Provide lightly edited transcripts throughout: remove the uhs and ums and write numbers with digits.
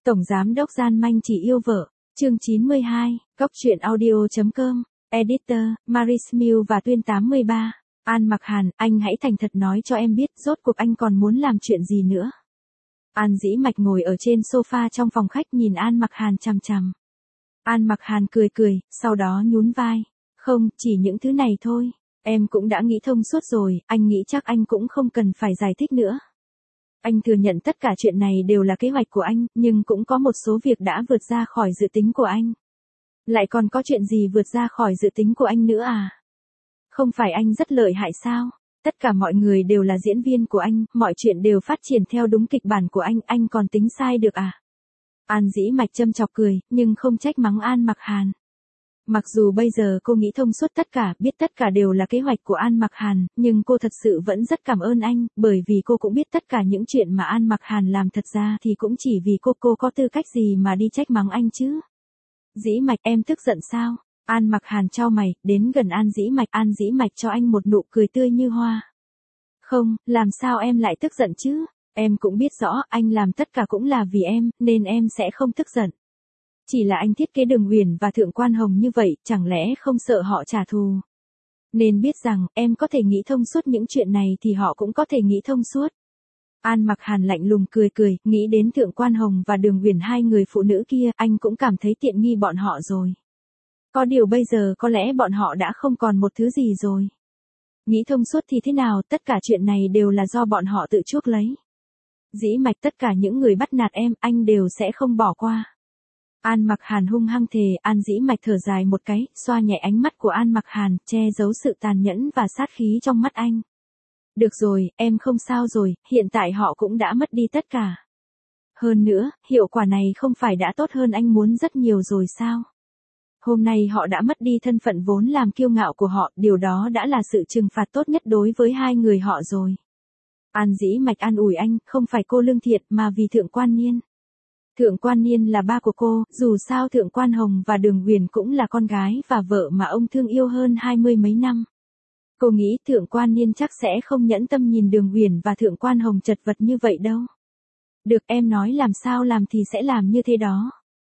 Tổng giám đốc gian manh chỉ yêu vợ, chương 92, Cóc truyện audio.com, Editor, Marismill và Tuyên 83. An Mặc Hàn, anh hãy thành thật nói cho em biết, rốt cuộc anh còn muốn làm chuyện gì nữa. An Dĩ Mạch ngồi ở trên sofa trong phòng khách nhìn An Mặc Hàn chằm chằm. An Mặc Hàn cười cười, sau đó nhún vai. Không, chỉ những thứ này thôi. Em cũng đã nghĩ thông suốt rồi, anh nghĩ chắc anh cũng không cần phải giải thích nữa. Anh thừa nhận tất cả chuyện này đều là kế hoạch của anh, nhưng cũng có một số việc đã vượt ra khỏi dự tính của anh. Lại còn có chuyện gì vượt ra khỏi dự tính của anh nữa à? Không phải anh rất lợi hại sao? Tất cả mọi người đều là diễn viên của anh, mọi chuyện đều phát triển theo đúng kịch bản của anh còn tính sai được à? An Dĩ Mạch châm chọc cười, nhưng không trách mắng An Mặc Hàn. Mặc dù bây giờ cô nghĩ thông suốt tất cả, biết tất cả đều là kế hoạch của An Mặc Hàn, nhưng cô thật sự vẫn rất cảm ơn anh, bởi vì cô cũng biết tất cả những chuyện mà An Mặc Hàn làm thật ra thì cũng chỉ vì cô có tư cách gì mà đi trách mắng anh chứ. Dĩ Mạch, em tức giận sao? An Mặc Hàn chau mày, đến gần An Dĩ Mạch cho anh một nụ cười tươi như hoa. Không, làm sao em lại tức giận chứ? Em cũng biết rõ, anh làm tất cả cũng là vì em, nên em sẽ không tức giận. Chỉ là anh thiết kế Đường Uyển và Thượng Quan Hồng như vậy, chẳng lẽ không sợ họ trả thù? Nên biết rằng, em có thể nghĩ thông suốt những chuyện này thì họ cũng có thể nghĩ thông suốt. An Mặc Hàn lạnh lùng cười, nghĩ đến Thượng Quan Hồng và Đường Uyển, hai người phụ nữ kia, anh cũng cảm thấy tiện nghi bọn họ rồi. Có điều bây giờ có lẽ bọn họ đã không còn một thứ gì rồi. Nghĩ thông suốt thì thế nào, tất cả chuyện này đều là do bọn họ tự chuốc lấy. Dĩ Mạch, tất cả những người bắt nạt em, anh đều sẽ không bỏ qua. An Mặc Hàn hung hăng thề. An Dĩ Mạch thở dài một cái, xoa nhẹ ánh mắt của An Mặc Hàn, che giấu sự tàn nhẫn và sát khí trong mắt anh. Được rồi, em không sao rồi, hiện tại họ cũng đã mất đi tất cả. Hơn nữa, hiệu quả này không phải đã tốt hơn anh muốn rất nhiều rồi sao? Hôm nay họ đã mất đi thân phận vốn làm kiêu ngạo của họ, điều đó đã là sự trừng phạt tốt nhất đối với hai người họ rồi. An Dĩ Mạch an ủi anh, không phải cô lương thiện mà vì Thượng Quan Niên. Thượng Quan Niên là ba của cô, dù sao Thượng Quan Hồng và Đường Uyển cũng là con gái và vợ mà ông thương yêu hơn 20 mấy năm. Cô nghĩ Thượng Quan Niên chắc sẽ không nhẫn tâm nhìn Đường Uyển và Thượng Quan Hồng chật vật như vậy đâu. Được, em nói làm sao làm thì sẽ làm như thế đó.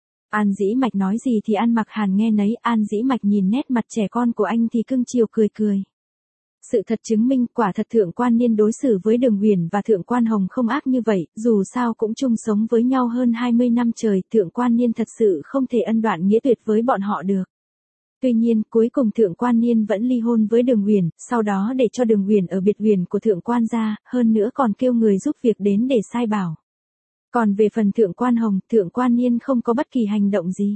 An Dĩ Mạch nói gì thì An Mặc Hàn nghe nấy. An Dĩ Mạch nhìn nét mặt trẻ con của anh thì cưng chiều cười. Sự thật chứng minh, quả thật Thượng Quan Niên đối xử với Đường Uyển và Thượng Quan Hồng không ác như vậy, dù sao cũng chung sống với nhau hơn 20 năm trời, Thượng Quan Niên thật sự không thể ân đoạn nghĩa tuyệt với bọn họ được. Tuy nhiên, cuối cùng Thượng Quan Niên vẫn ly hôn với Đường Uyển, sau đó để cho Đường Uyển ở biệt uyển của Thượng Quan gia, hơn nữa còn kêu người giúp việc đến để sai bảo. Còn về phần Thượng Quan Hồng, Thượng Quan Niên không có bất kỳ hành động gì.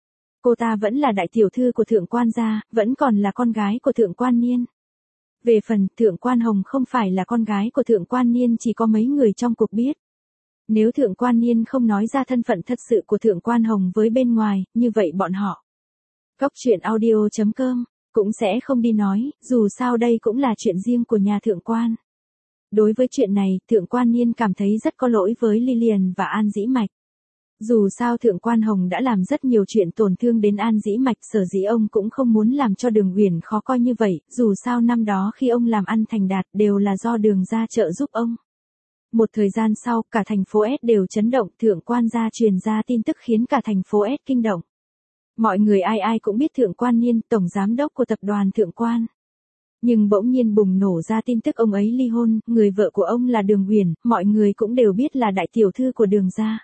Cô ta vẫn là đại tiểu thư của Thượng Quan gia, vẫn còn là con gái của Thượng Quan Niên. Về phần Thượng Quan Hồng không phải là con gái của Thượng Quan Niên chỉ có mấy người trong cuộc biết. Nếu Thượng Quan Niên không nói ra thân phận thật sự của Thượng Quan Hồng với bên ngoài, như vậy bọn họ, Cóc truyện audio.com, cũng sẽ không đi nói, dù sao đây cũng là chuyện riêng của nhà Thượng Quan. Đối với chuyện này, Thượng Quan Niên cảm thấy rất có lỗi với Lillian và An Dĩ Mạch. Dù sao Thượng Quan Hồng đã làm rất nhiều chuyện tổn thương đến An Dĩ Mạch, sở dĩ ông cũng không muốn làm cho Đường Uyển khó coi như vậy, dù sao năm đó khi ông làm ăn thành đạt đều là do Đường gia trợ giúp ông. Một thời gian sau, cả thành phố S đều chấn động, Thượng Quan gia truyền ra tin tức khiến cả thành phố S kinh động. Mọi người ai cũng biết Thượng Quan Niên, tổng giám đốc của tập đoàn Thượng Quan. Nhưng bỗng nhiên bùng nổ ra tin tức ông ấy ly hôn, người vợ của ông là Đường Uyển, mọi người cũng đều biết là đại tiểu thư của Đường gia.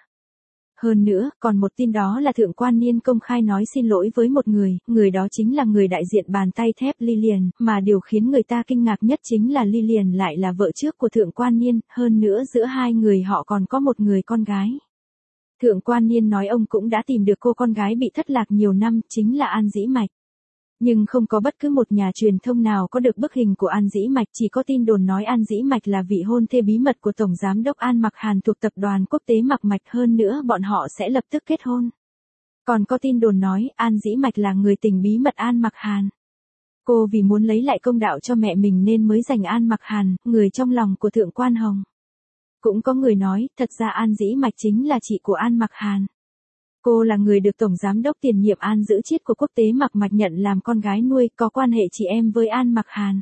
Hơn nữa, còn một tin đó là Thượng Quan Niên công khai nói xin lỗi với một người đó chính là người đại diện bàn tay thép Lillian, mà điều khiến người ta kinh ngạc nhất chính là Lillian lại là vợ trước của Thượng Quan Niên, hơn nữa giữa hai người họ còn có một người con gái. Thượng Quan Niên nói ông cũng đã tìm được cô con gái bị thất lạc nhiều năm, chính là An Dĩ Mạch. Nhưng không có bất cứ một nhà truyền thông nào có được bức hình của An Dĩ Mạch, chỉ có tin đồn nói An Dĩ Mạch là vị hôn thê bí mật của Tổng Giám đốc An Mặc Hàn thuộc tập đoàn quốc tế Mặc Mạch, hơn nữa bọn họ sẽ lập tức kết hôn. Còn có tin đồn nói An Dĩ Mạch là người tình bí mật An Mặc Hàn. Cô vì muốn lấy lại công đạo cho mẹ mình nên mới giành An Mặc Hàn, người trong lòng của Thượng Quan Hồng. Cũng có người nói, thật ra An Dĩ Mạch chính là chị của An Mặc Hàn. Cô là người được Tổng Giám đốc tiền nhiệm An Giữ Chiết của quốc tế Mặc Mạch nhận làm con gái nuôi, có quan hệ chị em với An Mặc Hàn.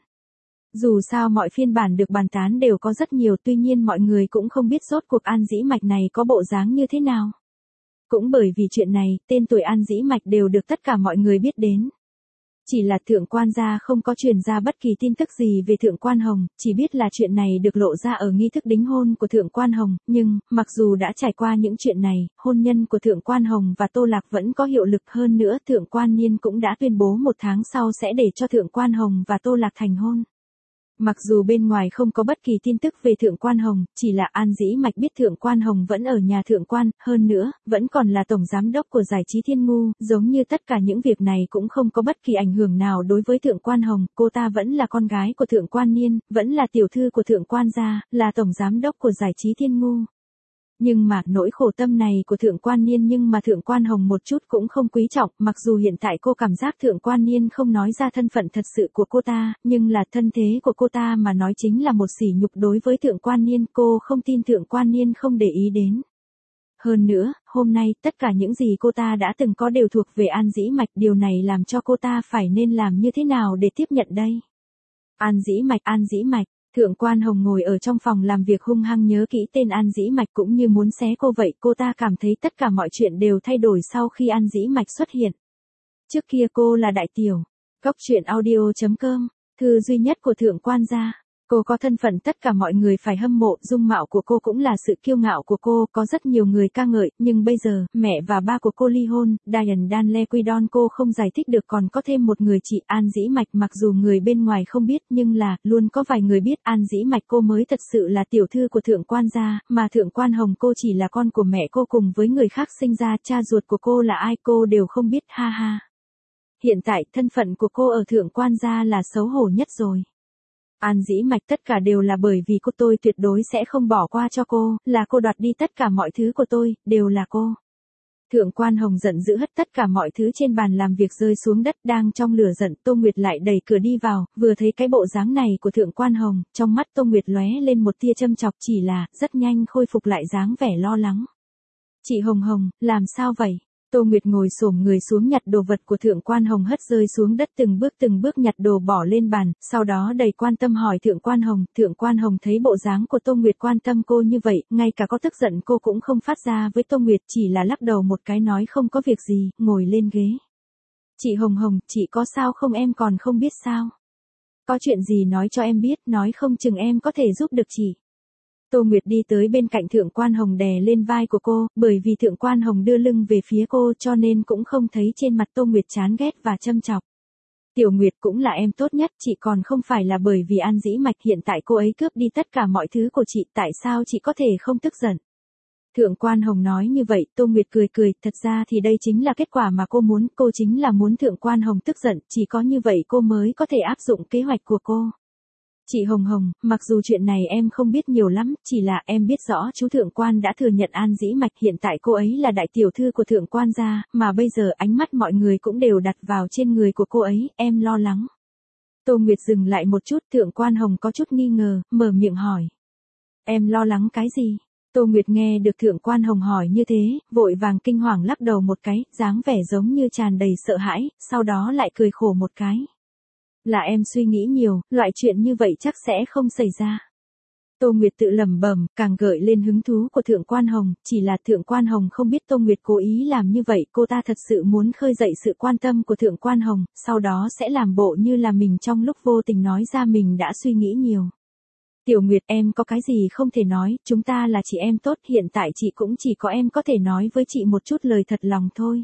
Dù sao mọi phiên bản được bàn tán đều có rất nhiều, tuy nhiên mọi người cũng không biết rốt cuộc An Dĩ Mạch này có bộ dáng như thế nào. Cũng bởi vì chuyện này, tên tuổi An Dĩ Mạch đều được tất cả mọi người biết đến. Chỉ là thượng quan gia không có truyền ra bất kỳ tin tức gì về thượng quan Hồng, chỉ biết là chuyện này được lộ ra ở nghi thức đính hôn của thượng quan Hồng, nhưng, mặc dù đã trải qua những chuyện này, hôn nhân của thượng quan Hồng và Tô Lạc vẫn có hiệu lực hơn nữa. Thượng quan Niên cũng đã tuyên bố 1 tháng sau sẽ để cho thượng quan Hồng và Tô Lạc thành hôn. Mặc dù bên ngoài không có bất kỳ tin tức về thượng quan Hồng, chỉ là An Dĩ Mạch biết thượng quan Hồng vẫn ở nhà thượng quan, hơn nữa, vẫn còn là tổng giám đốc của giải trí Thiên Ngu, giống như tất cả những việc này cũng không có bất kỳ ảnh hưởng nào đối với thượng quan Hồng, cô ta vẫn là con gái của thượng quan Niên, vẫn là tiểu thư của thượng quan gia, là tổng giám đốc của giải trí Thiên Ngu. Nhưng mà, nỗi khổ tâm này của thượng quan Niên nhưng mà thượng quan Hồng một chút cũng không quý trọng, mặc dù hiện tại cô cảm giác thượng quan Niên không nói ra thân phận thật sự của cô ta, nhưng là thân thế của cô ta mà nói chính là một sỉ nhục đối với thượng quan Niên, cô không tin thượng quan Niên không để ý đến. Hơn nữa, hôm nay, tất cả những gì cô ta đã từng có đều thuộc về An Dĩ Mạch, điều này làm cho cô ta phải nên làm như thế nào để tiếp nhận đây? An Dĩ Mạch. Thượng quan Hồng ngồi ở trong phòng làm việc hung hăng nhớ kỹ tên An Dĩ Mạch cũng như muốn xé cô vậy, cô ta cảm thấy tất cả mọi chuyện đều thay đổi sau khi An Dĩ Mạch xuất hiện. Trước kia cô là đại tiểu. Cốc truyện audio.com, thư duy nhất của thượng quan gia. Cô có thân phận tất cả mọi người phải hâm mộ, dung mạo của cô cũng là sự kiêu ngạo của cô, có rất nhiều người ca ngợi, nhưng bây giờ, mẹ và ba của cô ly hôn, Diane Danle Quidon cô không giải thích được còn có thêm một người chị An Dĩ Mạch mặc dù người bên ngoài không biết nhưng là, luôn có vài người biết An Dĩ Mạch cô mới thật sự là tiểu thư của thượng quan gia, mà thượng quan Hồng cô chỉ là con của mẹ cô cùng với người khác sinh ra, cha ruột của cô là ai cô đều không biết, ha ha. Hiện tại, thân phận của cô ở thượng quan gia là xấu hổ nhất rồi. An Dĩ Mạch tất cả đều là bởi vì cô, tôi tuyệt đối sẽ không bỏ qua cho cô, là cô đoạt đi tất cả mọi thứ của tôi, đều là cô. Thượng quan Hồng giận dữ hất tất cả mọi thứ trên bàn làm việc rơi xuống đất, đang trong lửa giận, Tô Nguyệt lại đẩy cửa đi vào, vừa thấy cái bộ dáng này của thượng quan Hồng, trong mắt Tô Nguyệt lóe lên một tia châm chọc, chỉ là, rất nhanh khôi phục lại dáng vẻ lo lắng. Chị Hồng Hồng, làm sao vậy? Tô Nguyệt ngồi xổm người xuống nhặt đồ vật của thượng quan Hồng hất rơi xuống đất, từng bước nhặt đồ bỏ lên bàn, sau đó đầy quan tâm hỏi thượng quan Hồng thấy bộ dáng của Tô Nguyệt quan tâm cô như vậy, ngay cả có tức giận cô cũng không phát ra với Tô Nguyệt, chỉ là lắc đầu một cái nói không có việc gì, ngồi lên ghế. Chị Hồng Hồng, chị có sao không, em còn không biết sao? Có chuyện gì nói cho em biết, nói không chừng em có thể giúp được chị. Tô Nguyệt đi tới bên cạnh thượng quan Hồng đè lên vai của cô, bởi vì thượng quan Hồng đưa lưng về phía cô cho nên cũng không thấy trên mặt Tô Nguyệt chán ghét và châm chọc. Tiểu Nguyệt cũng là em tốt nhất, chị còn không phải là bởi vì An Dĩ Mạch, hiện tại cô ấy cướp đi tất cả mọi thứ của chị, tại sao chị có thể không tức giận? Thượng quan Hồng nói như vậy, Tô Nguyệt cười, thật ra thì đây chính là kết quả mà cô muốn, cô chính là muốn thượng quan Hồng tức giận, chỉ có như vậy cô mới có thể áp dụng kế hoạch của cô. Chị Hồng Hồng, mặc dù chuyện này em không biết nhiều lắm, chỉ là em biết rõ chú thượng quan đã thừa nhận An Dĩ Mạch, hiện tại cô ấy là đại tiểu thư của thượng quan gia, mà bây giờ ánh mắt mọi người cũng đều đặt vào trên người của cô ấy, em lo lắng. Tô Nguyệt dừng lại một chút, thượng quan Hồng có chút nghi ngờ, mở miệng hỏi. Em lo lắng cái gì? Tô Nguyệt nghe được thượng quan Hồng hỏi như thế, vội vàng kinh hoàng lắc đầu một cái, dáng vẻ giống như tràn đầy sợ hãi, sau đó lại cười khổ một cái. Là em suy nghĩ nhiều, loại chuyện như vậy chắc sẽ không xảy ra. Tô Nguyệt tự lẩm bẩm, càng gợi lên hứng thú của thượng quan Hồng, chỉ là thượng quan Hồng không biết Tô Nguyệt cố ý làm như vậy, cô ta thật sự muốn khơi dậy sự quan tâm của thượng quan Hồng, sau đó sẽ làm bộ như là mình trong lúc vô tình nói ra mình đã suy nghĩ nhiều. Tiểu Nguyệt, em có cái gì không thể nói, chúng ta là chị em tốt, hiện tại chị cũng chỉ có em có thể nói với chị một chút lời thật lòng thôi.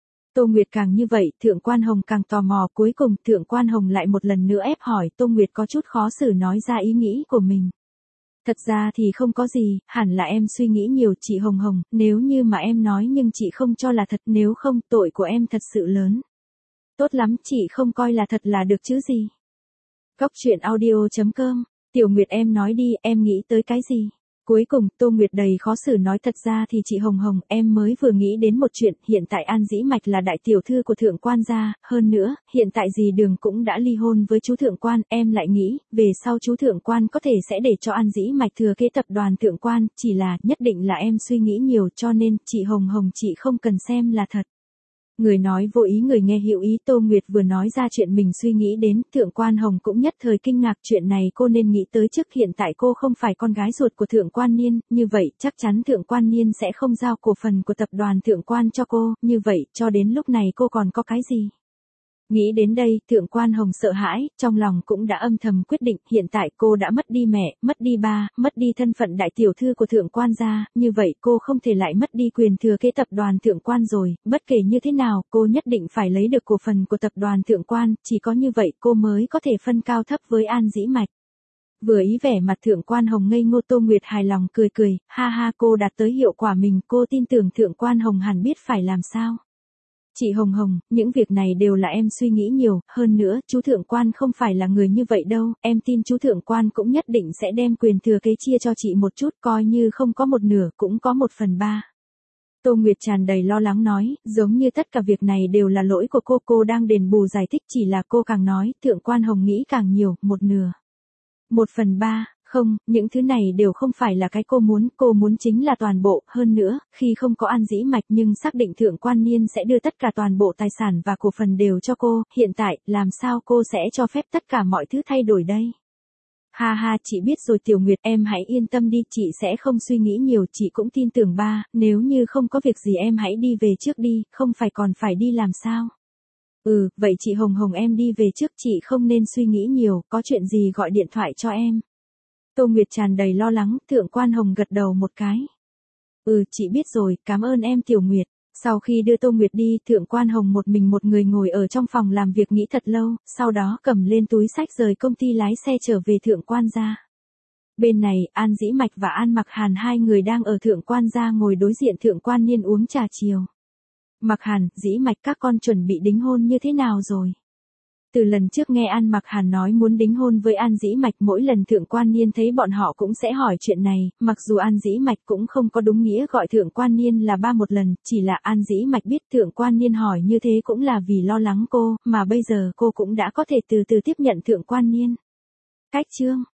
Tô Nguyệt càng như vậy, thượng quan Hồng càng tò mò, cuối cùng thượng quan Hồng lại một lần nữa ép hỏi, Tô Nguyệt có chút khó xử nói ra ý nghĩ của mình. Thật ra thì không có gì, hẳn là em suy nghĩ nhiều, chị Hồng Hồng, nếu như mà em nói nhưng chị không cho là thật, nếu không tội của em thật sự lớn. Tốt lắm, chị không coi là thật là được chứ gì. Cốc truyện audio.com, Tiểu Nguyệt em nói đi, em nghĩ tới cái gì? Cuối cùng, Tô Nguyệt đầy khó xử nói thật ra thì chị Hồng Hồng, em mới vừa nghĩ đến một chuyện, hiện tại An Dĩ Mạch là đại tiểu thư của thượng quan gia, hơn nữa, hiện tại dì Đường cũng đã ly hôn với chú thượng quan, em lại nghĩ, về sau chú thượng quan có thể sẽ để cho An Dĩ Mạch thừa kế tập đoàn thượng quan, chỉ là, nhất định là em suy nghĩ nhiều cho nên, chị Hồng Hồng chị không cần xem là thật. Người nói vô ý người nghe hữu ý, Tô Nguyệt vừa nói ra chuyện mình suy nghĩ đến, Thượng quan Hồng cũng nhất thời kinh ngạc, chuyện này cô nên nghĩ tới trước, hiện tại cô không phải con gái ruột của Thượng quan Niên, như vậy chắc chắn Thượng quan Niên sẽ không giao cổ phần của tập đoàn Thượng quan cho cô, như vậy cho đến lúc này cô còn có cái gì? Nghĩ đến đây, Thượng quan Hồng sợ hãi, trong lòng cũng đã âm thầm quyết định, hiện tại cô đã mất đi mẹ, mất đi ba, mất đi thân phận đại tiểu thư của Thượng quan gia, như vậy cô không thể lại mất đi quyền thừa kế tập đoàn Thượng quan rồi, bất kể như thế nào, cô nhất định phải lấy được cổ phần của tập đoàn Thượng quan, chỉ có như vậy cô mới có thể phân cao thấp với An Dĩ Mạch. Vừa ý vẻ mặt Thượng quan Hồng ngây ngô, Tô Nguyệt hài lòng cười cười, ha ha, cô đạt tới hiệu quả mình, cô tin tưởng Thượng quan Hồng hẳn biết phải làm sao. Chị Hồng Hồng, những việc này đều là em suy nghĩ nhiều, hơn nữa, chú Thượng quan không phải là người như vậy đâu, em tin chú Thượng quan cũng nhất định sẽ đem quyền thừa kế chia cho chị một chút, coi như không có một nửa, cũng có 1/3. Tô Nguyệt tràn đầy lo lắng nói, giống như tất cả việc này đều là lỗi của cô đang đền bù giải thích, chỉ là cô càng nói, Thượng quan Hồng nghĩ càng nhiều, 1/2. 1/3, không, những thứ này đều không phải là cái cô muốn chính là toàn bộ, hơn nữa, khi không có An Dĩ Mạch nhưng xác định Thượng quan Niên sẽ đưa tất cả toàn bộ tài sản và cổ phần đều cho cô, hiện tại, làm sao cô sẽ cho phép tất cả mọi thứ thay đổi đây? Ha ha, chị biết rồi Tiểu Nguyệt, em hãy yên tâm đi, chị sẽ không suy nghĩ nhiều, chị cũng tin tưởng ba, nếu như không có việc gì em hãy đi về trước đi, không phải còn phải đi làm sao? Vậy chị Hồng Hồng em đi về trước, chị không nên suy nghĩ nhiều, có chuyện gì gọi điện thoại cho em. Tô Nguyệt tràn đầy lo lắng, Thượng quan Hồng gật đầu một cái. Chị biết rồi, cảm ơn em Tiểu Nguyệt. Sau khi đưa Tô Nguyệt đi, Thượng quan Hồng một người ngồi ở trong phòng làm việc nghĩ thật lâu, sau đó cầm lên túi xách rời công ty lái xe trở về Thượng quan gia. Bên này, An Dĩ Mạch và An Mặc Hàn hai người đang ở Thượng quan gia ngồi đối diện Thượng quan Niên uống trà chiều. Mặc Hàn, Dĩ Mạch các con chuẩn bị đính hôn như thế nào rồi? Từ lần trước nghe An Mặc Hàn nói muốn đính hôn với An Dĩ Mạch, mỗi lần Thượng quan Niên thấy bọn họ cũng sẽ hỏi chuyện này, mặc dù An Dĩ Mạch cũng không có đúng nghĩa gọi Thượng quan Niên là ba một lần, chỉ là An Dĩ Mạch biết Thượng quan Niên hỏi như thế cũng là vì lo lắng cô, mà bây giờ cô cũng đã có thể từ từ tiếp nhận Thượng quan Niên. Cách chương